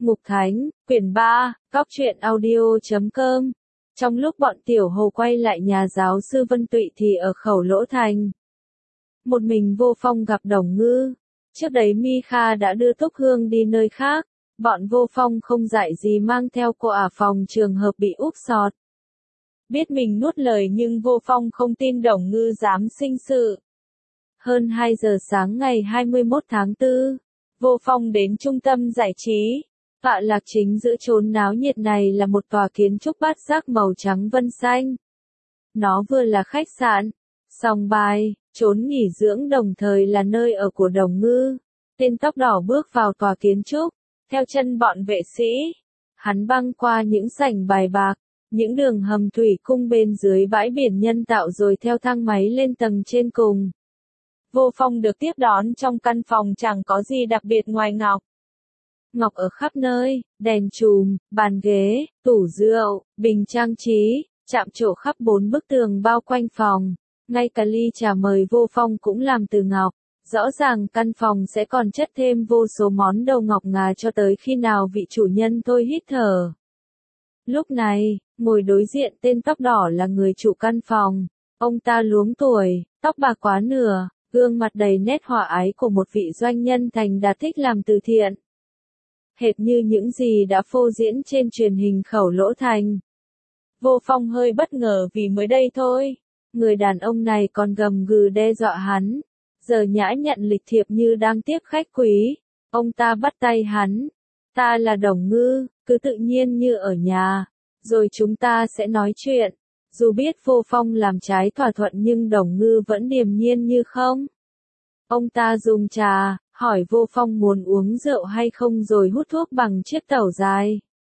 Mục Thánh, quyển 3, Góc truyện audio.com. Trong lúc bọn Tiểu Hồ quay lại nhà giáo sư Vân Tụy thì ở Khẩu Lỗ Thành, một mình Vô Phong gặp Đồng Ngư. Trước đấy Mi Kha đã đưa Túc Hương đi nơi khác, bọn Vô Phong không dạy gì mang theo cô phòng trường hợp bị úp sọt. Biết mình nuốt lời nhưng Vô Phong không tin Đồng Ngư dám sinh sự. Hơn 2 giờ sáng ngày 21 tháng 4, Vô Phong đến trung tâm giải trí. Tọa lạc chính giữa chốn náo nhiệt này là một tòa kiến trúc bát giác màu trắng vân xanh. Nó vừa là khách sạn, sòng bài, chốn nghỉ dưỡng đồng thời là nơi ở của Đồng Ngư. Tên tóc đỏ bước vào tòa kiến trúc, theo chân bọn vệ sĩ. Hắn băng qua những sảnh bài bạc, những đường hầm thủy cung bên dưới bãi biển nhân tạo rồi theo thang máy lên tầng trên cùng. Vô Phong được tiếp đón trong căn phòng chẳng có gì đặc biệt ngoài ngọc. Ngọc ở khắp nơi, đèn chùm, bàn ghế, tủ rượu, bình trang trí, chạm trổ khắp 4 bức tường bao quanh phòng. Ngay cả ly trà mời Vô Phong cũng làm từ ngọc. Rõ ràng căn phòng sẽ còn chất thêm vô số món đồ ngọc ngà cho tới khi nào vị chủ nhân thôi hít thở. Lúc này, ngồi đối diện tên tóc đỏ là người chủ căn phòng. Ông ta luống tuổi, tóc bạc quá nửa, gương mặt đầy nét hòa ái của một vị doanh nhân thành đạt thích làm từ thiện. Hệt như những gì đã phô diễn trên truyền hình Khẩu Lỗ Thành. Vô Phong hơi bất ngờ vì mới đây thôi, người đàn ông này còn gầm gừ đe dọa hắn, giờ nhã nhận lịch thiệp như đang tiếp khách quý. Ông ta bắt tay hắn, ta là Đồng Ngư, cứ tự nhiên như ở nhà, rồi chúng ta sẽ nói chuyện. Dù biết Vô Phong làm trái thỏa thuận nhưng Đồng Ngư vẫn điềm nhiên như không. Ông ta dùng trà, hỏi Vô Phong muốn uống rượu hay không rồi hút thuốc bằng chiếc tẩu dài.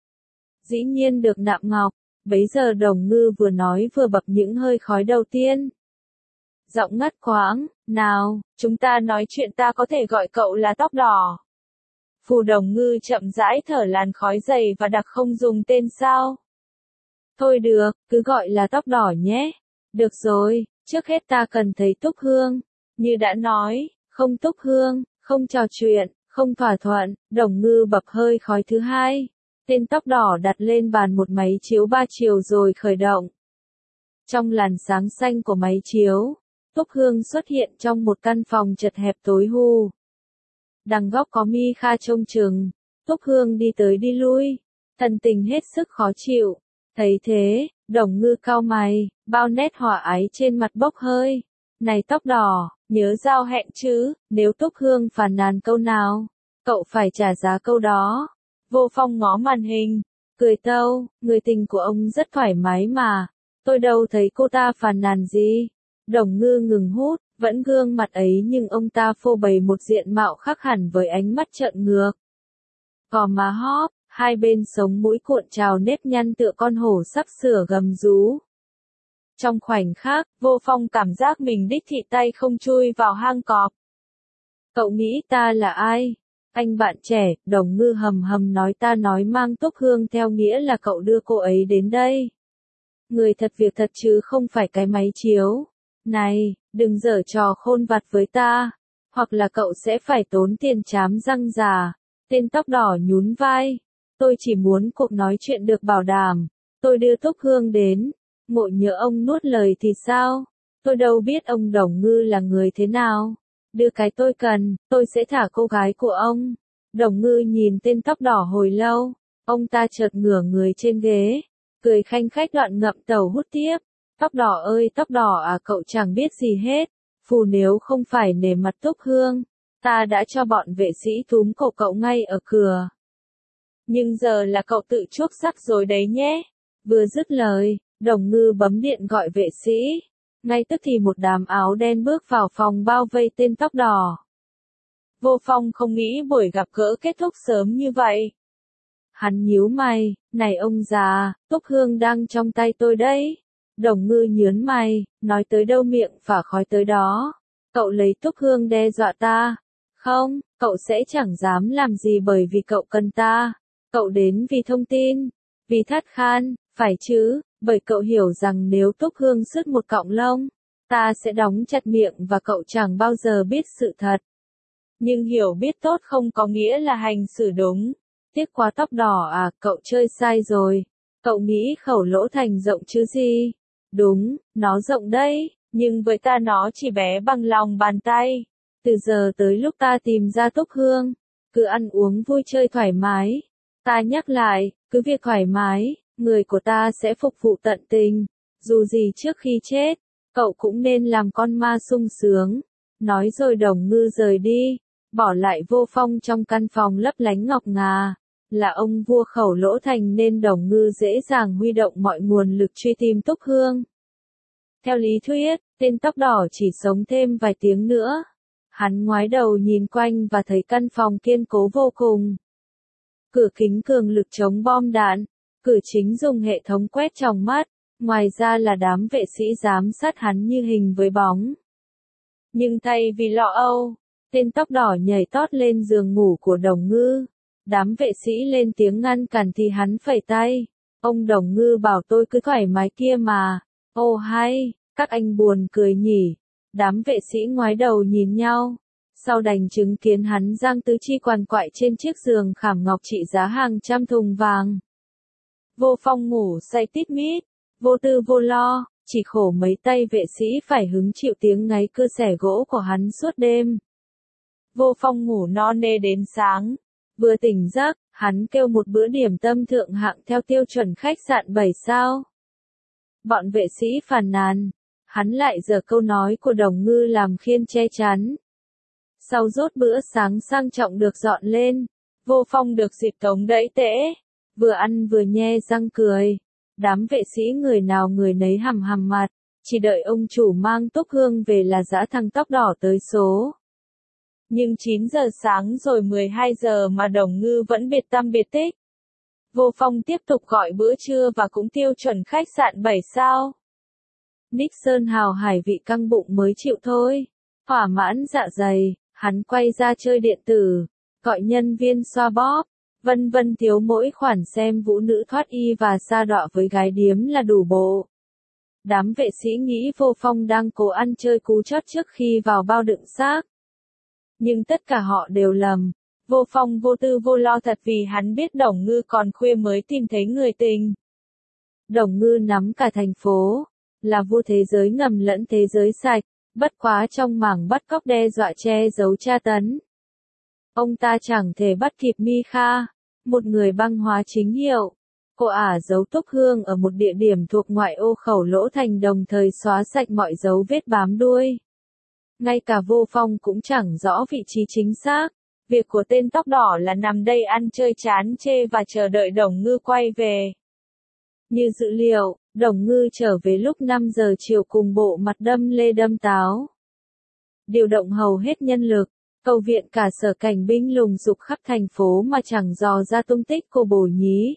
Dĩ nhiên được nạm ngọc, bấy giờ Đồng Ngư vừa nói vừa bập những hơi khói đầu tiên. Giọng ngắt quãng, nào, chúng ta nói chuyện, ta có thể gọi cậu là tóc đỏ. Phù Đồng Ngư chậm rãi thở làn khói dày và đặc không dùng tên sao. Thôi được, cứ gọi là tóc đỏ nhé. Được rồi, trước hết ta cần thấy Túc Hương. Như đã nói, không Túc Hương, không trò chuyện, không thỏa thuận. Đồng Ngư bập hơi khói thứ hai. Tên tóc đỏ đặt lên bàn một máy chiếu 3 chiều rồi khởi động. Trong làn sáng xanh của máy chiếu, Túc Hương xuất hiện trong một căn phòng chật hẹp tối hu. Đằng góc có Mi Kha trông chừng. Túc Hương đi tới đi lui, thần tình hết sức khó chịu. Thấy thế, Đồng Ngư cau mày, bao nét hòa ái trên mặt bốc hơi. Này tóc đỏ, nhớ giao hẹn chứ, nếu Túc Hương phàn nàn câu nào, cậu phải trả giá câu đó. Vô Phong ngó màn hình, cười tâu, người tình của ông rất thoải mái mà, tôi đâu thấy cô ta phàn nàn gì. Đồng Ngư ngừng hút, vẫn gương mặt ấy nhưng ông ta phô bày một diện mạo khác hẳn với ánh mắt trợn ngược. Gò má hóp, hai bên sống mũi cuộn trào nếp nhăn tựa con hổ sắp sửa gầm rú. Trong khoảnh khắc, Vô Phong cảm giác mình đích thị tay không chui vào hang cọp. Cậu nghĩ ta là ai? Anh bạn trẻ, Đồng Ngư hầm hầm nói, ta nói mang Túc Hương theo nghĩa là cậu đưa cô ấy đến đây. Người thật việc thật chứ không phải cái máy chiếu. Này, đừng giở trò khôn vặt với ta, hoặc là cậu sẽ phải tốn tiền chám răng già. Tên tóc đỏ nhún vai. Tôi chỉ muốn cuộc nói chuyện được bảo đảm. Tôi đưa Túc Hương đến. Ngộ nhỡ ông nuốt lời thì sao? Tôi đâu biết ông Đồng Ngư là người thế nào. Đưa cái tôi cần, tôi sẽ thả cô gái của ông. Đồng Ngư nhìn tên tóc đỏ hồi lâu. Ông ta chợt ngửa người trên ghế, cười khanh khách đoạn ngậm tàu hút tiếp. Tóc đỏ ơi tóc đỏ à, cậu chẳng biết gì hết. Phù, nếu không phải nể mặt Túc Hương, ta đã cho bọn vệ sĩ túm cổ cậu ngay ở cửa. Nhưng giờ là cậu tự chuốc sắc rồi đấy nhé. Vừa dứt lời, Đồng Ngư bấm điện gọi vệ sĩ. Ngay tức thì một đám áo đen bước vào phòng bao vây tên tóc đỏ. Vô Phong không nghĩ buổi gặp gỡ kết thúc sớm như vậy. Hắn nhíu mày, này ông già, Túc Hương đang trong tay tôi đấy. Đồng Ngư nhớn mày, nói tới đâu miệng phả khói tới đó. Cậu lấy Túc Hương đe dọa ta. Không, cậu sẽ chẳng dám làm gì bởi vì cậu cần ta. Cậu đến vì thông tin, vì thắt khan, phải chứ, bởi cậu hiểu rằng nếu Túc Hương sứt một cọng lông, ta sẽ đóng chặt miệng và cậu chẳng bao giờ biết sự thật. Nhưng hiểu biết tốt không có nghĩa là hành xử đúng. Tiếc quá tóc đỏ à, cậu chơi sai rồi. Cậu nghĩ Khẩu Lỗ Thành rộng chứ gì? Đúng, nó rộng đấy, nhưng với ta nó chỉ bé bằng lòng bàn tay. Từ giờ tới lúc ta tìm ra Túc Hương, cứ ăn uống vui chơi thoải mái. Ta nhắc lại, cứ việc thoải mái, người của ta sẽ phục vụ tận tình. Dù gì trước khi chết, cậu cũng nên làm con ma sung sướng. Nói rồi Đồng Ngư rời đi, bỏ lại Vô Phong trong căn phòng lấp lánh ngọc ngà. Là ông vua Khẩu Lỗ Thành nên Đồng Ngư dễ dàng huy động mọi nguồn lực truy tìm Túc Hương. Theo lý thuyết, tên tóc đỏ chỉ sống thêm vài tiếng nữa. Hắn ngoái đầu nhìn quanh và thấy căn phòng kiên cố vô cùng. Cửa kính cường lực chống bom đạn, cửa chính dùng hệ thống quét tròng mắt, ngoài ra là đám vệ sĩ giám sát hắn như hình với bóng. Nhưng thay vì lo âu, tên tóc đỏ nhảy tót lên giường ngủ của Đồng Ngư. Đám vệ sĩ lên tiếng ngăn cản thì hắn phẩy tay. Ông Đồng Ngư bảo tôi cứ thoải mái kia mà. Ồ hay, các anh buồn cười nhỉ. Đám vệ sĩ ngoái đầu nhìn nhau. Sau đành chứng kiến hắn giang tứ chi quằn quại trên chiếc giường khảm ngọc trị giá hàng trăm thùng vàng. Vô Phong ngủ say tít mít, vô tư vô lo, chỉ khổ mấy tay vệ sĩ phải hứng chịu tiếng ngáy cưa xẻ gỗ của hắn suốt đêm. Vô Phong ngủ no nê đến sáng. Vừa tỉnh giấc, hắn kêu một bữa điểm tâm thượng hạng theo tiêu chuẩn khách sạn 7 sao. Bọn vệ sĩ phàn nàn, hắn lại giở câu nói của Đồng Ngư làm khiên che chắn. Sau rốt bữa sáng sang trọng được dọn lên, Vô Phong được dịp tống đẫy tễ, vừa ăn vừa nhe răng cười. Đám vệ sĩ người nào người nấy hằm hằm mặt, chỉ đợi ông chủ mang Túc Hương về là dã thằng tóc đỏ tới số. Nhưng 9 giờ sáng rồi 12 giờ mà Đồng Ngư vẫn biệt tăm biệt tích. Vô Phong tiếp tục gọi bữa trưa và cũng tiêu chuẩn khách sạn 7 sao. Nixon hào hải vị căng bụng mới chịu thôi. Thỏa mãn dạ dày, hắn quay ra chơi điện tử, gọi nhân viên xoa bóp, vân vân thiếu mỗi khoản xem vũ nữ thoát y và sa đọa với gái điếm là đủ bộ. Đám vệ sĩ nghĩ Vô Phong đang cố ăn chơi cú chót trước khi vào bao đựng xác. Nhưng tất cả họ đều lầm. Vô Phong vô tư vô lo thật vì hắn biết Đồng Ngư còn khuya mới tìm thấy người tình. Đồng Ngư nắm cả thành phố, là vua thế giới ngầm lẫn thế giới sạch, bất quá trong mảng bắt cóc đe dọa che giấu tra tấn. Ông ta chẳng thể bắt kịp Mi Kha, một người băng hóa chính hiệu. Cô ả giấu Túc Hương ở một địa điểm thuộc ngoại ô Khẩu Lỗ Thành đồng thời xóa sạch mọi dấu vết bám đuôi. Ngay cả Vô Phong cũng chẳng rõ vị trí chính xác. Việc của tên tóc đỏ là nằm đây ăn chơi chán chê và chờ đợi Đồng Ngư quay về. Như dự liệu, Đồng Ngư trở về lúc 5 giờ chiều cùng bộ mặt đâm lê đâm táo. Điều động hầu hết nhân lực, cầu viện cả sở cảnh binh lùng dục khắp thành phố mà chẳng dò ra tung tích cô bồ nhí.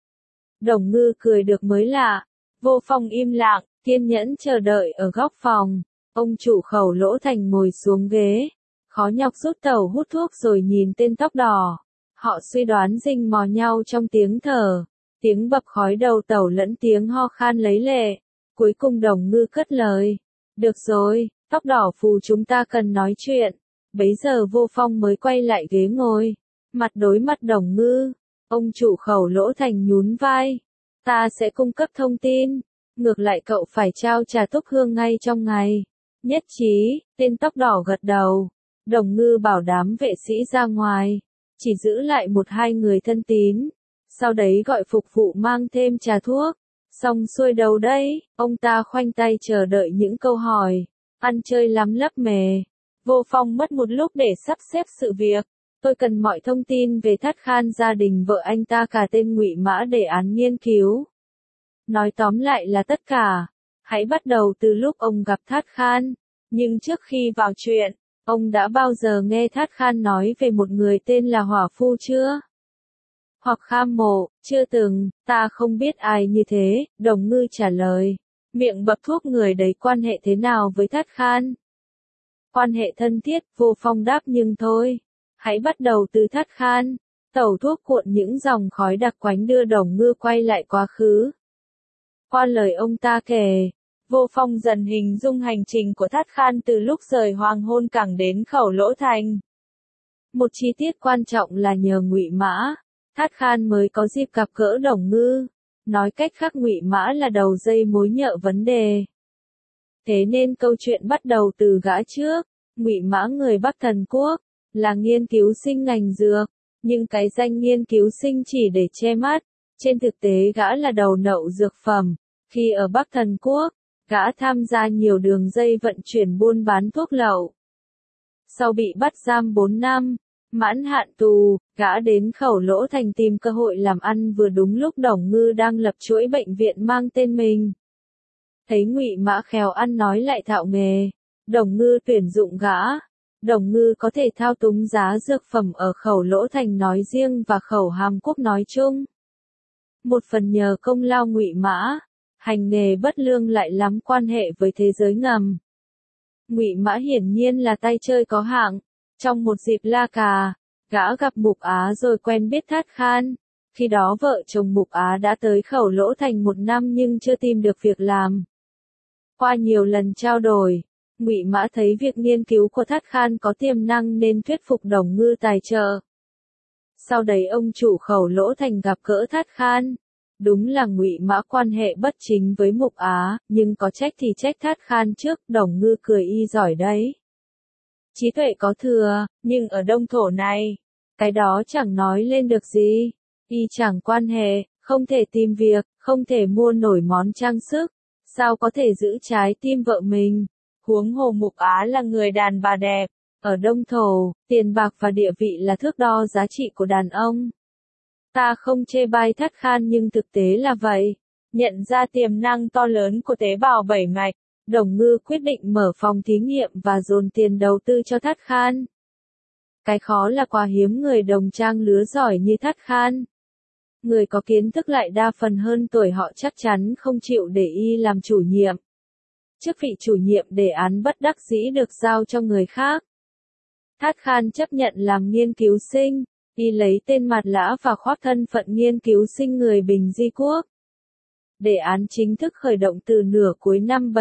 Đồng Ngư cười được mới lạ. Vô Phong im lặng, kiên nhẫn chờ đợi ở góc phòng. Ông chủ Khẩu Lỗ Thành ngồi xuống ghế, khó nhọc rút tẩu hút thuốc rồi nhìn tên tóc đỏ. Họ suy đoán rình mò nhau trong tiếng thở, tiếng bập khói đầu tẩu lẫn tiếng ho khan lấy lệ. Cuối cùng Đồng Ngư cất lời. Được rồi, tóc đỏ phù chúng ta cần nói chuyện. Bấy giờ Vô Phong mới quay lại ghế ngồi, mặt đối mặt Đồng Ngư. Ông chủ Khẩu Lỗ Thành nhún vai. Ta sẽ cung cấp thông tin. Ngược lại cậu phải trao trả Túc Hương ngay trong ngày. Nhất trí, tên tóc đỏ gật đầu. Đồng Ngư bảo đám vệ sĩ ra ngoài, chỉ giữ lại 1-2 người thân tín. Sau đấy gọi phục vụ mang thêm trà thuốc. Xong xuôi đầu đấy, ông ta khoanh tay chờ đợi những câu hỏi. Ăn chơi lắm lấp mề. Vô Phong mất một lúc để sắp xếp sự việc. Tôi cần mọi thông tin về Thát Khan, gia đình vợ anh ta, cả tên Ngụy Mã để án nghiên cứu. Nói tóm lại là tất cả. Hãy bắt đầu từ lúc ông gặp Thát Khan. Nhưng trước khi vào chuyện, ông đã bao giờ nghe Thát Khan nói về một người tên là Hỏa Phu chưa? Hoặc Kham Mộ, chưa từng, ta không biết ai như thế, Đồng Ngư trả lời. Miệng bập thuốc người đấy quan hệ thế nào với Thát Khan? Quan hệ thân thiết, Vô Phong đáp nhưng thôi. Hãy bắt đầu từ Thát Khan. Tẩu thuốc cuộn những dòng khói đặc quánh đưa Đồng Ngư quay lại quá khứ. Qua lời ông ta kể, Vô Phong dần hình dung hành trình của Thát Khan từ lúc rời Hoàng Hôn Cảng đến Khẩu Lỗ Thành. Một chi tiết quan trọng là nhờ Ngụy Mã, Thát Khan mới có dịp gặp gỡ Đồng Ngư. Nói cách khác Ngụy Mã là đầu dây mối nhợ vấn đề. Thế nên câu chuyện bắt đầu từ gã trước. Ngụy Mã người Bắc Thần Quốc, là nghiên cứu sinh ngành dược, nhưng cái danh nghiên cứu sinh chỉ để che mắt. Trên thực tế gã là đầu nậu dược phẩm. Khi ở Bắc Thần Quốc, gã tham gia nhiều đường dây vận chuyển buôn bán thuốc lậu. Sau bị bắt giam 4 năm, mãn hạn tù, gã đến Khẩu Lỗ Thành tìm cơ hội làm ăn, vừa đúng lúc Đồng Ngư đang lập chuỗi bệnh viện mang tên mình. Thấy Ngụy Mã khéo ăn nói lại thạo nghề, Đồng Ngư tuyển dụng gã. Đồng Ngư có thể thao túng giá dược phẩm ở Khẩu Lỗ Thành nói riêng và Khẩu Hàm Quốc nói chung. Một phần nhờ công lao Ngụy Mã, hành nghề bất lương lại lắm quan hệ với thế giới ngầm. Ngụy Mã hiển nhiên là tay chơi có hạng. Trong một dịp la cà, gã gặp Mục Á rồi quen biết Thát Khan. Khi đó vợ chồng Mục Á đã tới Khẩu Lỗ Thành 1 năm nhưng chưa tìm được việc làm. Qua nhiều lần trao đổi, Ngụy Mã thấy việc nghiên cứu của Thát Khan có tiềm năng nên thuyết phục Đồng Ngư tài trợ. Sau đấy ông chủ Khẩu Lỗ Thành gặp gỡ Thát Khan. Đúng là Ngụy Mã quan hệ bất chính với Mục Á, nhưng có trách thì trách Thát Khan trước. Đồng Ngư cười y giỏi đấy. Trí tuệ có thừa, nhưng ở đông thổ này, cái đó chẳng nói lên được gì. Y chẳng quan hệ, không thể tìm việc, không thể mua nổi món trang sức, sao có thể giữ trái tim vợ mình. Huống hồ Mục Á là người đàn bà đẹp. Ở đông thổ, tiền bạc và địa vị là thước đo giá trị của đàn ông. Ta không chê bai Thát Khan nhưng thực tế là vậy. Nhận ra tiềm năng to lớn của tế bào bảy mạch, Đồng Ngư quyết định mở phòng thí nghiệm và dồn tiền đầu tư cho Thát Khan. Cái khó là quá hiếm người đồng trang lứa giỏi như Thát Khan. Người có kiến thức lại đa phần hơn tuổi, họ chắc chắn không chịu để y làm chủ nhiệm. Chức vị chủ nhiệm đề án bất đắc dĩ được giao cho người khác. Thát Khan chấp nhận làm nghiên cứu sinh, y lấy tên Mạt Lã và khoác thân phận nghiên cứu sinh người Bình Di Quốc. Đề án chính thức khởi động từ nửa cuối năm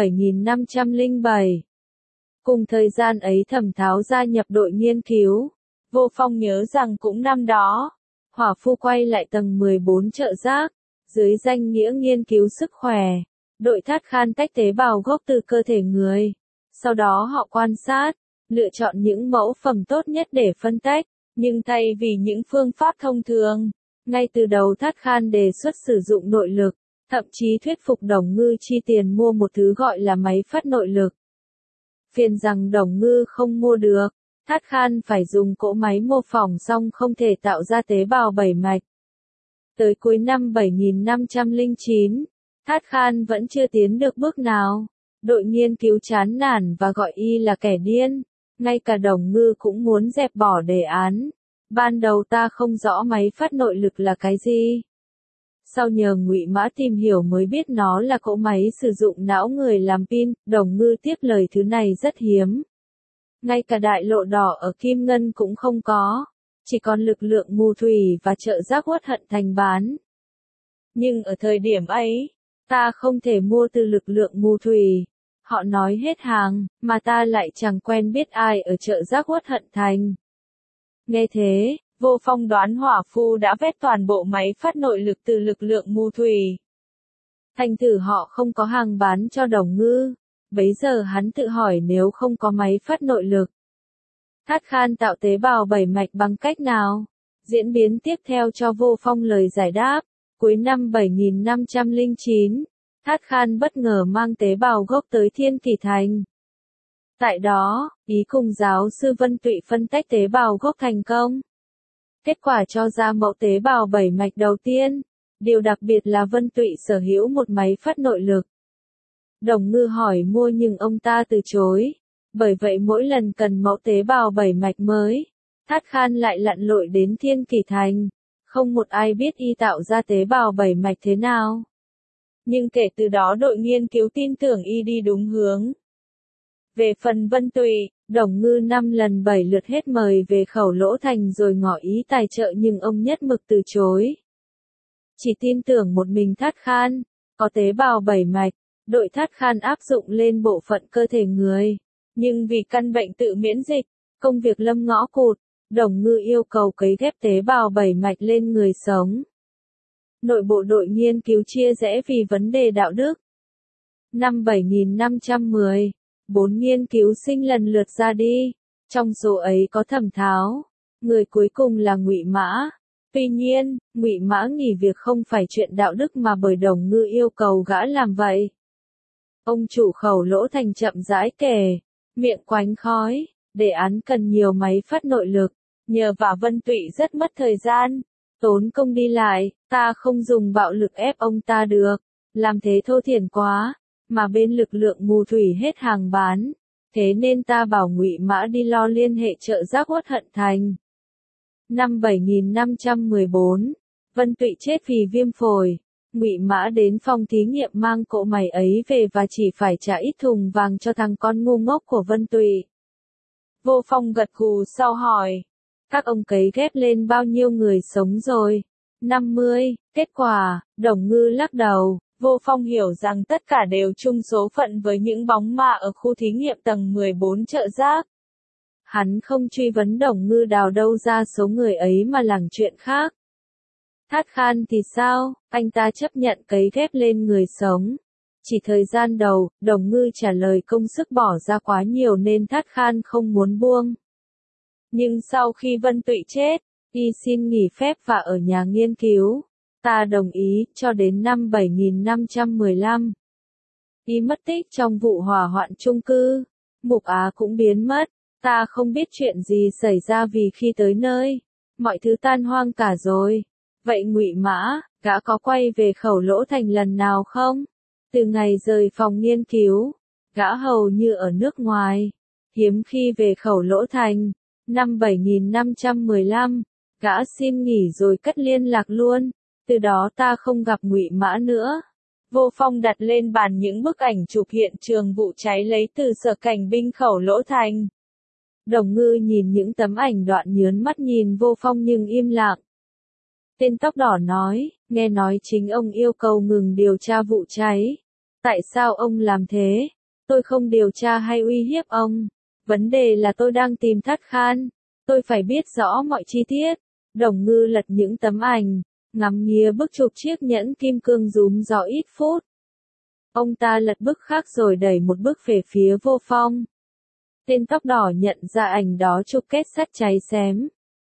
7507. Cùng thời gian ấy Thẩm Tháo gia nhập đội nghiên cứu. Vô Phong nhớ rằng cũng năm đó, Hỏa Phu quay lại tầng 14 Chợ Rác, dưới danh nghĩa nghiên cứu sức khỏe. Đội Thát Khan tách tế bào gốc từ cơ thể người. Sau đó họ quan sát, lựa chọn những mẫu phẩm tốt nhất để phân tách, nhưng thay vì những phương pháp thông thường, ngay từ đầu Thát Khan đề xuất sử dụng nội lực, thậm chí thuyết phục Đồng Ngư chi tiền mua một thứ gọi là máy phát nội lực. Phiền rằng Đồng Ngư không mua được, Thát Khan phải dùng cỗ máy mô phỏng xong không thể tạo ra tế bào bảy mạch. Tới cuối năm 7509, Thát Khan vẫn chưa tiến được bước nào. Đội nghiên cứu chán nản và gọi y là kẻ điên. Ngay cả Đồng Ngư cũng muốn dẹp bỏ đề án. Ban đầu ta không rõ máy phát nội lực là cái gì. Sau nhờ Ngụy Mã tìm hiểu mới biết nó là cỗ máy sử dụng não người làm pin. Đồng Ngư tiếp lời thứ này rất hiếm. Ngay cả đại lộ đỏ ở Kim Ngân cũng không có. Chỉ còn lực lượng mù thủy và Chợ Rác Uất Hận Thành bán. Nhưng ở thời điểm ấy, ta không thể mua từ lực lượng mù thủy. Họ nói hết hàng, mà ta lại chẳng quen biết ai ở Chợ Rác Uất Hận Thành. Nghe thế, Vô Phong đoán Hỏa Phu đã vét toàn bộ máy phát nội lực từ lực lượng mù thủy. Thành thử họ không có hàng bán cho Đồng Ngư. Bấy giờ hắn tự hỏi nếu không có máy phát nội lực, Thát Khan tạo tế bào bảy mạch bằng cách nào? Diễn biến tiếp theo cho Vô Phong lời giải đáp. Cuối năm 7509, Thát Khan bất ngờ mang tế bào gốc tới Thiên Kỷ Thành. Tại đó, ý cùng giáo sư Vân Tụy phân tách tế bào gốc thành công. Kết quả cho ra mẫu tế bào bảy mạch đầu tiên. Điều đặc biệt là Vân Tụy sở hữu một máy phát nội lực. Đồng Ngư hỏi mua nhưng ông ta từ chối. Bởi vậy mỗi lần cần mẫu tế bào bảy mạch mới, Thát Khan lại lặn lội đến Thiên Kỷ Thành. Không một ai biết y tạo ra tế bào bảy mạch thế nào. Nhưng kể từ đó đội nghiên cứu tin tưởng y đi đúng hướng. Về phần Vân Tụy, Đồng Ngư 5 lần 7 lượt hết mời về Khẩu Lỗ Thành rồi ngỏ ý tài trợ nhưng ông nhất mực từ chối. Chỉ tin tưởng một mình Thát Khan, có tế bào bảy mạch, đội Thát Khan áp dụng lên bộ phận cơ thể người. Nhưng vì căn bệnh tự miễn dịch, công việc lâm ngõ cụt, Đồng Ngư yêu cầu cấy ghép tế bào bảy mạch lên người sống. Nội bộ đội nghiên cứu chia rẽ vì vấn đề đạo đức. Năm 7510, 4 nghiên cứu sinh lần lượt ra đi. Trong số ấy có Thẩm Tháo. Người cuối cùng là Ngụy Mã. Tuy nhiên, Ngụy Mã nghỉ việc không phải chuyện đạo đức mà bởi Đồng Ngư yêu cầu gã làm vậy. Ông chủ Khẩu Lỗ Thành chậm rãi kể, miệng quánh khói, đề án cần nhiều máy phát nội lực, nhờ và Vân Tụy rất mất thời gian, tốn công đi lại, ta không dùng bạo lực ép ông ta được, làm thế thô thiển quá, mà bên lực lượng mù thủy hết hàng bán, thế nên ta bảo Ngụy Mã đi lo liên hệ trợ giác Uất Hận Thành. Năm 7514, Vân Tụy chết vì viêm phổi. Ngụy Mã đến phòng thí nghiệm mang cỗ máy ấy về và chỉ phải trả ít thùng vàng cho thằng con ngu ngốc của Vân Tụy. Vô Phong gật gù sau hỏi, các ông cấy ghép lên bao nhiêu người sống rồi? 50, kết quả, Đồng Ngư lắc đầu. Vô Phong hiểu rằng tất cả đều chung số phận với những bóng ma ở khu thí nghiệm tầng 14 Chợ Rác. Hắn không truy vấn Đồng Ngư đào đâu ra số người ấy mà lảng chuyện khác. Thát Khan thì sao, anh ta chấp nhận cấy ghép lên người sống. Chỉ thời gian đầu, Đồng Ngư trả lời công sức bỏ ra quá nhiều nên Thát Khan không muốn buông. Nhưng sau khi Vân Tụy chết, y xin nghỉ phép và ở nhà nghiên cứu. Ta đồng ý, cho đến năm 7515. Y mất tích trong vụ hỏa hoạn chung cư. Mục Á cũng biến mất. Ta không biết chuyện gì xảy ra vì khi tới nơi, mọi thứ tan hoang cả rồi. Vậy Ngụy Mã, gã có quay về Khẩu Lỗ Thành lần nào không? Từ ngày rời phòng nghiên cứu, gã hầu như ở nước ngoài. Hiếm khi về Khẩu Lỗ Thành. Năm 7515, gã xin nghỉ rồi cất liên lạc luôn. Từ đó ta không gặp Ngụy Mã nữa. Vô Phong đặt lên bàn những bức ảnh chụp hiện trường vụ cháy lấy từ Sở Cảnh binh Khẩu Lỗ Thành. Đồng Ngư nhìn những tấm ảnh đoạn nhớn mắt nhìn Vô Phong nhưng im lặng. Tên tóc đỏ nói, nghe nói chính ông yêu cầu ngừng điều tra vụ cháy. Tại sao ông làm thế? Tôi không điều tra hay uy hiếp ông. Vấn đề là tôi đang tìm Thát Khan. Tôi phải biết rõ mọi chi tiết. Đồng Ngư lật những tấm ảnh, ngắm nghía bức chụp chiếc nhẫn kim cương rúm gió ít phút. Ông ta lật bức khác rồi đẩy một bức về phía Vô Phong. Tên tóc đỏ nhận ra ảnh đó chụp kết sắt cháy xém.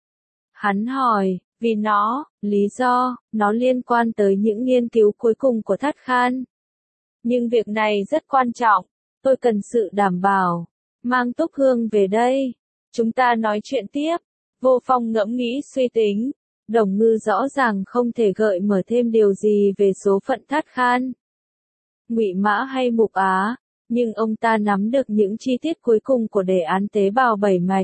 Hắn hỏi, vì lý do, nó liên quan tới những nghiên cứu cuối cùng của Thát Khan. Nhưng việc này rất quan trọng, tôi cần sự đảm bảo. Mang Túc Hương về đây. Chúng ta nói chuyện tiếp. Vô Phong ngẫm nghĩ suy tính. Đồng Ngư rõ ràng không thể gợi mở thêm điều gì về số phận Thát Khan, Ngụy Mã hay Mục Á. Nhưng ông ta nắm được những chi tiết cuối cùng của đề án tế bào bảy mạch.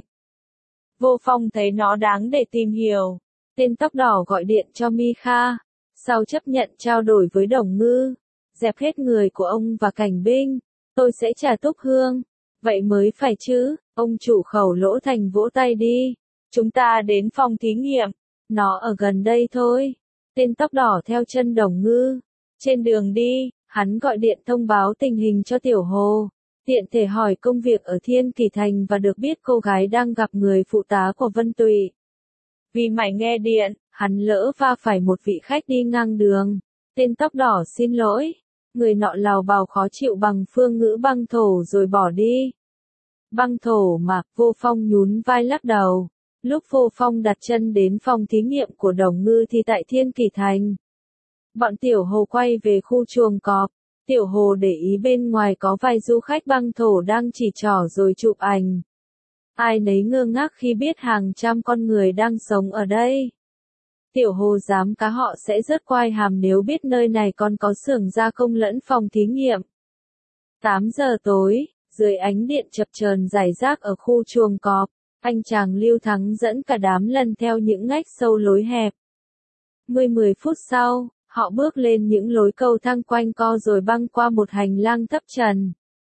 Vô Phong thấy nó đáng để tìm hiểu. Tên tóc đỏ gọi điện cho Mi Kha. Sau chấp nhận trao đổi với Đồng Ngư, dẹp hết người của ông và cảnh binh, tôi sẽ trả Túc Hương. Vậy mới phải chứ, ông chủ Khẩu Lỗ Thành vỗ tay đi. Chúng ta đến phòng thí nghiệm. Nó ở gần đây thôi. Tên tóc đỏ theo chân Đồng Ngư. Trên đường đi, hắn gọi điện thông báo tình hình cho Tiểu Hồ. Tiện thể hỏi công việc ở Thiên Kỳ Thành và được biết cô gái đang gặp người phụ tá của Vân Tụy. Vì mải nghe điện, hắn lỡ va phải một vị khách đi ngang đường. Tên tóc đỏ xin lỗi. Người nọ lào bào khó chịu bằng phương ngữ băng thổ rồi bỏ đi. Băng thổ mà, Vô Phong nhún vai lắc đầu. Lúc Vô Phong đặt chân đến phòng thí nghiệm của Đồng Ngư thì tại Thiên Kỳ Thành. Bọn Tiểu Hồ quay về khu chuồng cọp. Tiểu Hồ để ý bên ngoài có vài du khách băng thổ đang chỉ trỏ rồi chụp ảnh. Ai nấy ngơ ngác khi biết hàng trăm con người đang sống ở đây. Tiểu Hồ dám cá họ sẽ rớt quai hàm nếu biết nơi này còn có xưởng gia công lẫn phòng thí nghiệm. 8 giờ tối, dưới ánh điện chập chờn rải rác ở khu chuồng cọp, anh chàng Lưu Thắng dẫn cả đám lần theo những ngách sâu lối hẹp. 10 phút sau, họ bước lên những lối cầu thang quanh co rồi băng qua một hành lang thấp trần.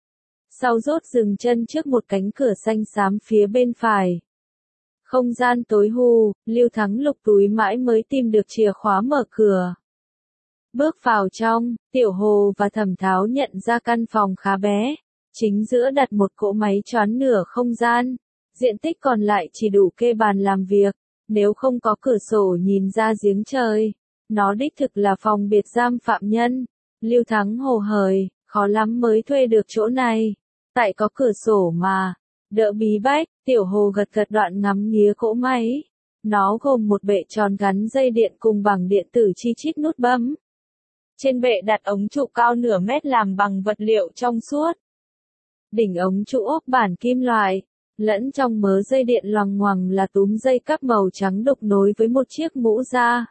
Sau rốt dừng chân trước một cánh cửa xanh xám phía bên phải. Không gian tối hù, Lưu Thắng lục túi mãi mới tìm được chìa khóa mở cửa. Bước vào trong, Tiểu Hồ và Thẩm Tháo nhận ra căn phòng khá bé. Chính giữa đặt một cỗ máy choán nửa không gian. Diện tích còn lại chỉ đủ kê bàn làm việc, nếu không có cửa sổ nhìn ra giếng trời. Nó đích thực là phòng biệt giam phạm nhân. Lưu Thắng hồ hởi, khó lắm mới thuê được chỗ này. Tại có cửa sổ mà. Đỡ bí bách, Tiểu Hồ gật gật đoạn ngắm nghía cỗ máy. Nó gồm một bệ tròn gắn dây điện cùng bảng điện tử chi chít nút bấm. Trên bệ đặt ống trụ cao nửa mét làm bằng vật liệu trong suốt. Đỉnh ống trụ ốp bản kim loại, lẫn trong mớ dây điện loằng ngoằng là túm dây cáp màu trắng đục nối với một chiếc mũ da.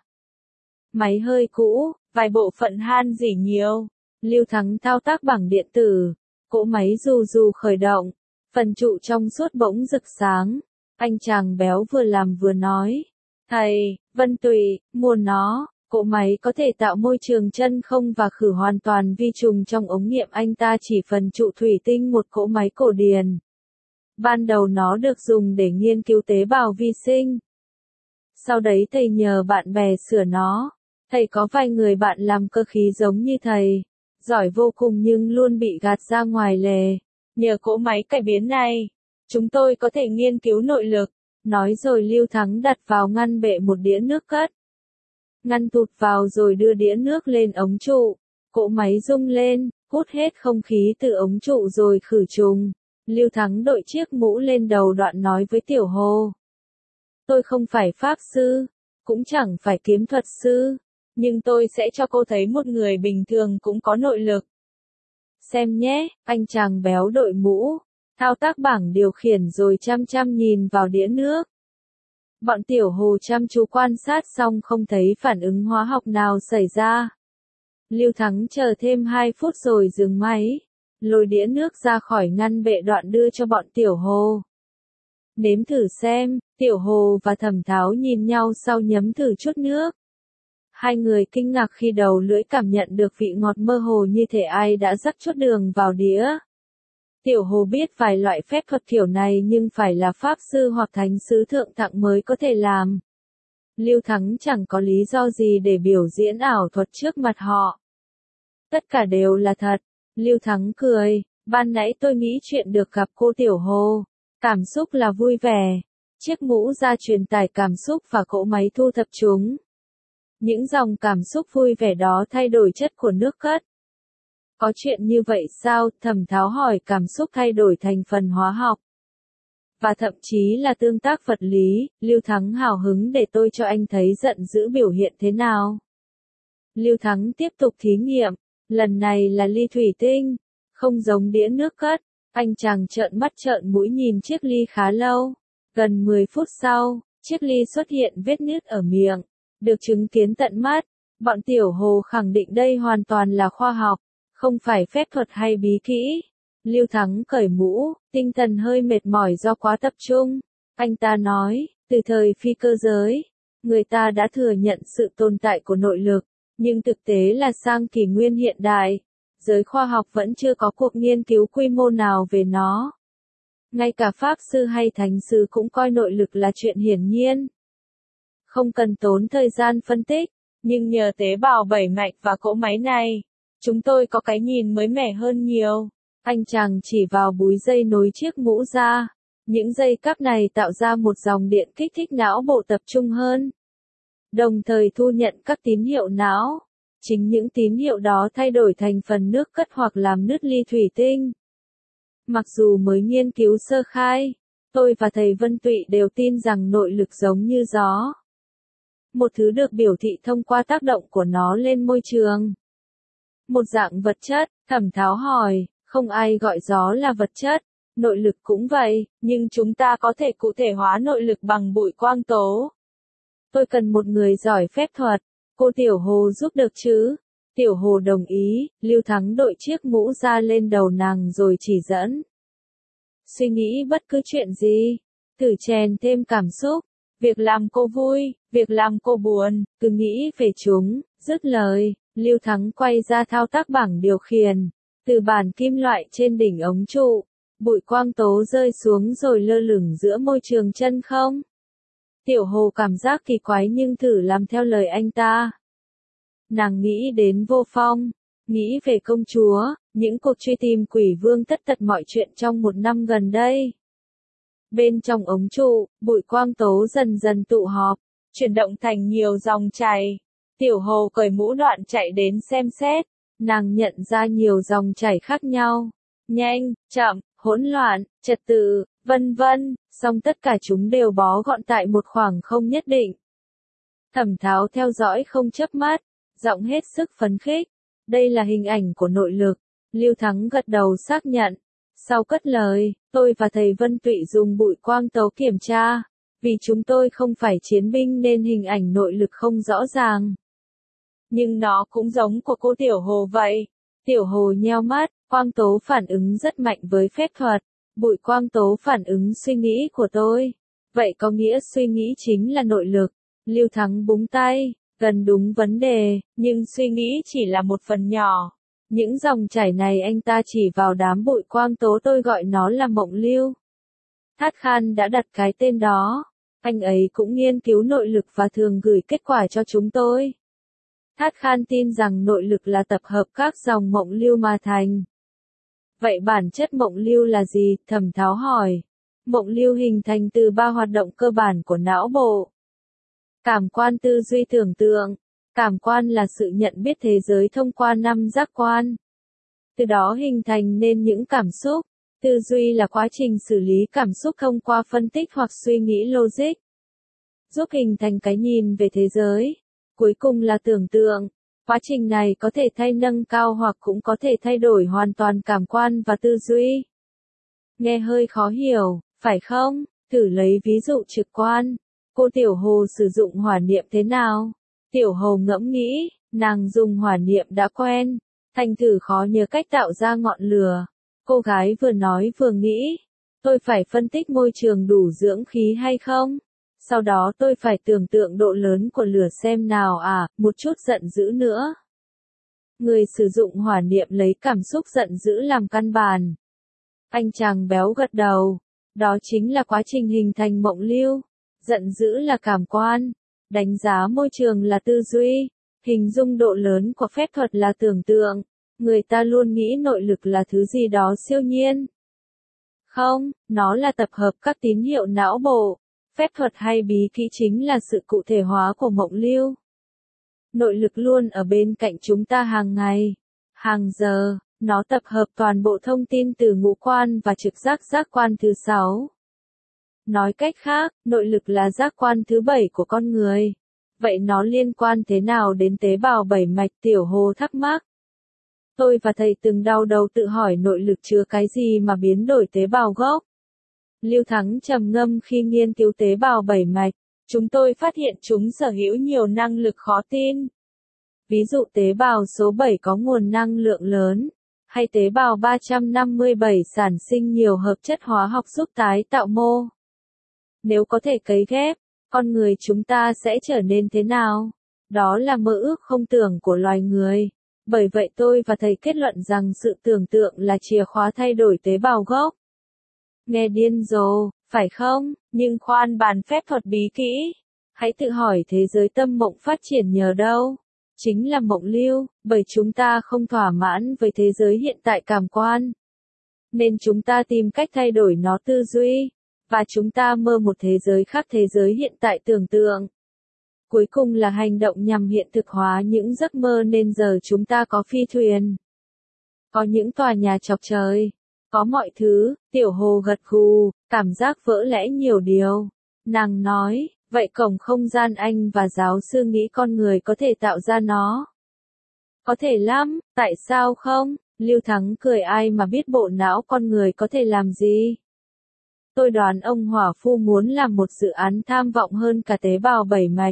Máy hơi cũ, vài bộ phận han rỉ nhiều. Lưu Thắng thao tác bảng điện tử, cỗ máy rù rù khởi động, phần trụ trong suốt bỗng rực sáng. Anh chàng béo vừa làm vừa nói, thầy, Vân Tụy, mua nó. Cỗ máy có thể tạo môi trường chân không và khử hoàn toàn vi trùng trong ống nghiệm. Anh ta chỉ phần trụ thủy tinh một cỗ máy cổ điển. Ban đầu nó được dùng để nghiên cứu tế bào vi sinh. Sau đấy thầy nhờ bạn bè sửa nó. Thầy có vài người bạn làm cơ khí giống như thầy. Giỏi vô cùng nhưng luôn bị gạt ra ngoài lề. Nhờ cỗ máy cải biến này, chúng tôi có thể nghiên cứu nội lực. Nói rồi Lưu Thắng đặt vào ngăn bệ một đĩa nước cất. Ngăn tụt vào rồi đưa đĩa nước lên ống trụ. Cỗ máy rung lên, hút hết không khí từ ống trụ rồi khử trùng. Lưu Thắng đội chiếc mũ lên đầu đoạn nói với Tiểu Hồ. Tôi không phải pháp sư, cũng chẳng phải kiếm thuật sư, nhưng tôi sẽ cho cô thấy một người bình thường cũng có nội lực. Xem nhé, anh chàng béo đội mũ, thao tác bảng điều khiển rồi chăm chăm nhìn vào đĩa nước. Bọn Tiểu Hồ chăm chú quan sát xong không thấy phản ứng hóa học nào xảy ra. Lưu Thắng chờ thêm 2 phút rồi dừng máy, lôi đĩa nước ra khỏi ngăn bệ đoạn đưa cho bọn Tiểu Hồ. Nếm thử xem, Tiểu Hồ và Thẩm Tháo nhìn nhau sau nhấm thử chút nước. Hai người kinh ngạc khi đầu lưỡi cảm nhận được vị ngọt mơ hồ như thể ai đã rắc chút đường vào đĩa. Tiểu Hồ biết vài loại phép thuật kiểu này nhưng phải là pháp sư hoặc thánh sứ thượng thặng mới có thể làm. Lưu Thắng chẳng có lý do gì để biểu diễn ảo thuật trước mặt họ. Tất cả đều là thật. Lưu Thắng cười, ban nãy tôi nghĩ chuyện được gặp cô Tiểu Hồ. Cảm xúc là vui vẻ. Chiếc mũ da truyền tải cảm xúc và cỗ máy thu thập chúng. Những dòng cảm xúc vui vẻ đó thay đổi chất của nước cất. Có chuyện như vậy sao? Thẩm Tháo hỏi. Cảm xúc thay đổi thành phần hóa học. Và thậm chí là tương tác vật lý. Lưu Thắng hào hứng để tôi cho anh thấy giận dữ biểu hiện thế nào. Lưu Thắng tiếp tục thí nghiệm. Lần này là ly thủy tinh. Không giống đĩa nước cất. Anh chàng trợn mắt trợn mũi nhìn chiếc ly khá lâu. Gần 10 phút sau, chiếc ly xuất hiện vết nứt ở miệng. Được chứng kiến tận mắt, bọn Tiểu Hồ khẳng định đây hoàn toàn là khoa học, không phải phép thuật hay bí kỹ. Lưu Thắng cởi mũ, tinh thần hơi mệt mỏi do quá tập trung. Anh ta nói, từ thời phi cơ giới, người ta đã thừa nhận sự tồn tại của nội lực, nhưng thực tế là sang kỷ nguyên hiện đại, giới khoa học vẫn chưa có cuộc nghiên cứu quy mô nào về nó. Ngay cả pháp sư hay thánh sứ cũng coi nội lực là chuyện hiển nhiên. Không cần tốn thời gian phân tích, nhưng nhờ tế bào bảy mạch và cỗ máy này, chúng tôi có cái nhìn mới mẻ hơn nhiều. Anh chàng chỉ vào búi dây nối chiếc mũ ra. Những dây cáp này tạo ra một dòng điện kích thích não bộ tập trung hơn, đồng thời thu nhận các tín hiệu não. Chính những tín hiệu đó thay đổi thành phần nước cất hoặc làm nứt ly thủy tinh. Mặc dù mới nghiên cứu sơ khai, tôi và thầy Vân Tụy đều tin rằng nội lực giống như gió. Một thứ được biểu thị thông qua tác động của nó lên môi trường. Một dạng vật chất, Thẩm Tháo hỏi, không ai gọi gió là vật chất, nội lực cũng vậy, nhưng chúng ta có thể cụ thể hóa nội lực bằng bụi quang tố. Tôi cần một người giỏi phép thuật, cô Tiểu Hồ giúp được chứ? Tiểu Hồ đồng ý. Lưu Thắng đội chiếc mũ ra lên đầu nàng rồi chỉ dẫn. Suy nghĩ bất cứ chuyện gì, thử chèn thêm cảm xúc, việc làm cô vui, việc làm cô buồn, cứ nghĩ về chúng. Dứt lời, Lưu Thắng quay ra thao tác bảng điều khiển. Từ bản kim loại trên đỉnh ống trụ, bụi quang tố rơi xuống rồi lơ lửng giữa môi trường chân không. Tiểu Hồ cảm giác kỳ quái nhưng thử làm theo lời anh ta. Nàng nghĩ đến Vô Phong, nghĩ về công chúa, những cuộc truy tìm quỷ vương tất tật mọi chuyện trong 1 năm gần đây. Bên trong ống trụ, bụi quang tố dần dần tụ họp, chuyển động thành nhiều dòng chảy. Tiểu Hồ cởi mũ đoạn chạy đến xem xét, nàng nhận ra nhiều dòng chảy khác nhau. Nhanh, chậm, hỗn loạn, trật tự, vân vân, song tất cả chúng đều bó gọn tại một khoảng không nhất định. Thẩm Tháo theo dõi không chớp mắt, giọng hết sức phấn khích. Đây là hình ảnh của nội lực. Lưu Thắng gật đầu xác nhận. Sau cất lời, tôi và thầy Vân Tụy dùng bụi quang tấu kiểm tra. Vì chúng tôi không phải chiến binh nên hình ảnh nội lực không rõ ràng. Nhưng nó cũng giống của cô Tiểu Hồ vậy. Tiểu Hồ nheo mắt, quang tố phản ứng rất mạnh với phép thuật. Bụi quang tố phản ứng suy nghĩ của tôi. Vậy có nghĩa suy nghĩ chính là nội lực. Lưu Thắng búng tay, gần đúng vấn đề, nhưng suy nghĩ chỉ là một phần nhỏ. Những dòng chảy này anh ta chỉ vào đám bụi quang tố, tôi gọi nó là mộng lưu. Thát Khan đã đặt cái tên đó. Anh ấy cũng nghiên cứu nội lực và thường gửi kết quả cho chúng tôi. Thát Khan tin rằng nội lực là tập hợp các dòng mộng lưu mà thành. Vậy bản chất mộng lưu là gì? Thẩm Tháo hỏi. Mộng lưu hình thành từ 3 hoạt động cơ bản của não bộ. Cảm quan, tư duy, tưởng tượng. Cảm quan là sự nhận biết thế giới thông qua 5 giác quan. Từ đó hình thành nên những cảm xúc. Tư duy là quá trình xử lý cảm xúc thông qua phân tích hoặc suy nghĩ logic, giúp hình thành cái nhìn về thế giới. Cuối cùng là tưởng tượng. Quá trình này có thể thay nâng cao hoặc cũng có thể thay đổi hoàn toàn cảm quan và tư duy. Nghe hơi khó hiểu, phải không? Thử lấy ví dụ trực quan. Cô Tiểu Hồ sử dụng hỏa niệm thế nào? Tiểu Hồ ngẫm nghĩ, nàng dùng hỏa niệm đã quen, thành thử khó nhớ cách tạo ra ngọn lửa. Cô gái vừa nói vừa nghĩ, tôi phải phân tích môi trường đủ dưỡng khí hay không? Sau đó tôi phải tưởng tượng độ lớn của lửa xem nào một chút giận dữ nữa. Người sử dụng hỏa niệm lấy cảm xúc giận dữ làm căn bản. Anh chàng béo gật đầu, đó chính là quá trình hình thành mộng lưu. Giận dữ là cảm quan, đánh giá môi trường là tư duy, hình dung độ lớn của phép thuật là tưởng tượng. Người ta luôn nghĩ nội lực là thứ gì đó siêu nhiên. Không, nó là tập hợp các tín hiệu não bộ. Phép thuật hay bí kỹ chính là sự cụ thể hóa của mộng lưu. Nội lực luôn ở bên cạnh chúng ta hàng ngày, hàng giờ, nó tập hợp toàn bộ thông tin từ ngũ quan và trực giác giác quan thứ 6. Nói cách khác, nội lực là giác quan thứ 7 của con người. Vậy nó liên quan thế nào đến tế bào 7 mạch? Tiểu Hồ thắc mắc. Tôi và thầy từng đau đầu tự hỏi nội lực chứa cái gì mà biến đổi tế bào gốc. Lưu Thắng trầm ngâm khi nghiên cứu tế bào 7 mạch. Chúng tôi phát hiện chúng sở hữu nhiều năng lực khó tin. Ví dụ tế bào số 7 có nguồn năng lượng lớn, hay tế bào 357 sản sinh nhiều hợp chất hóa học giúp tái tạo mô. Nếu có thể cấy ghép, con người chúng ta sẽ trở nên thế nào? Đó là mơ ước không tưởng của loài người. Bởi vậy tôi và thầy kết luận rằng sự tưởng tượng là chìa khóa thay đổi tế bào gốc. Nghe điên rồ, phải không? Nhưng khoan bàn phép thuật bí kỹ. Hãy tự hỏi thế giới tâm mộng phát triển nhờ đâu? Chính là mộng lưu, bởi chúng ta không thỏa mãn với thế giới hiện tại cảm quan. Nên chúng ta tìm cách thay đổi nó tư duy. Và chúng ta mơ một thế giới khác thế giới hiện tại tưởng tượng. Cuối cùng là hành động nhằm hiện thực hóa những giấc mơ nên giờ chúng ta có phi thuyền. Có những tòa nhà chọc trời. Có mọi thứ, Tiểu Hồ gật gù, cảm giác vỡ lẽ nhiều điều. Nàng nói, vậy cổng không gian anh và giáo sư nghĩ con người có thể tạo ra nó. Có thể lắm, tại sao không? Lưu Thắng cười, ai mà biết bộ não con người có thể làm gì. Tôi đoán ông Hỏa Phu muốn làm một dự án tham vọng hơn cả tế bào 7 mạch.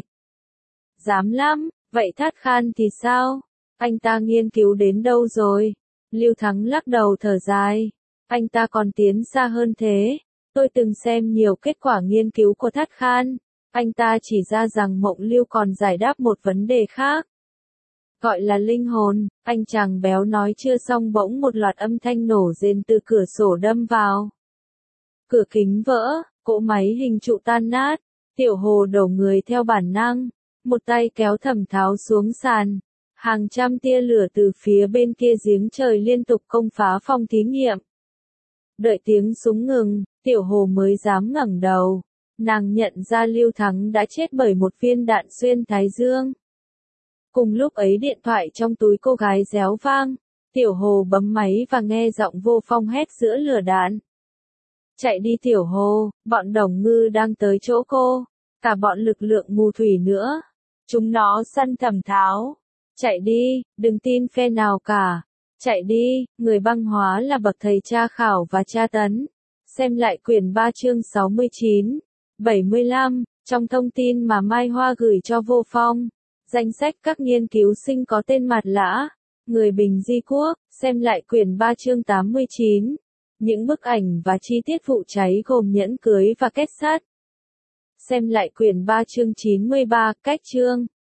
Dám lắm, vậy Thát Khan thì sao? Anh ta nghiên cứu đến đâu rồi? Lưu Thắng lắc đầu thở dài. Anh ta còn tiến xa hơn thế. Tôi từng xem nhiều kết quả nghiên cứu của Thát Khan. Anh ta chỉ ra rằng mộng lưu còn giải đáp một vấn đề khác. Gọi là linh hồn. Anh chàng béo nói chưa xong bỗng một loạt âm thanh nổ rền từ cửa sổ đâm vào. Cửa kính vỡ, cỗ máy hình trụ tan nát. Tiểu Hồ đổ người theo bản năng. Một tay kéo Thẩm Tháo xuống sàn. Hàng trăm tia lửa từ phía bên kia giếng trời liên tục công phá phòng thí nghiệm. Đợi tiếng súng ngừng, Tiểu Hồ mới dám ngẩng đầu. Nàng nhận ra Lưu Thắng đã chết bởi một viên đạn xuyên thái dương. Cùng lúc ấy điện thoại trong túi cô gái réo vang. Tiểu Hồ bấm máy và nghe giọng Vô Phong hét giữa lửa đạn. Chạy đi Tiểu Hồ, bọn Đồng Ngư đang tới chỗ cô. Cả bọn lực lượng mù thủy nữa. Chúng nó săn Thẩm Tháo. Chạy đi, đừng tin phe nào cả. Chạy đi, người băng hóa là bậc thầy tra khảo và tra tấn. Xem lại quyển 3 chương 69, 75, trong thông tin mà Mai Hoa gửi cho Vô Phong. Danh sách các nghiên cứu sinh có tên Mạt Lã, người Bình Di Quốc, xem lại quyển 3 chương 89. Những bức ảnh và chi tiết vụ cháy gồm nhẫn cưới và kết sắt. Xem lại quyển 3 chương 93, cách chương.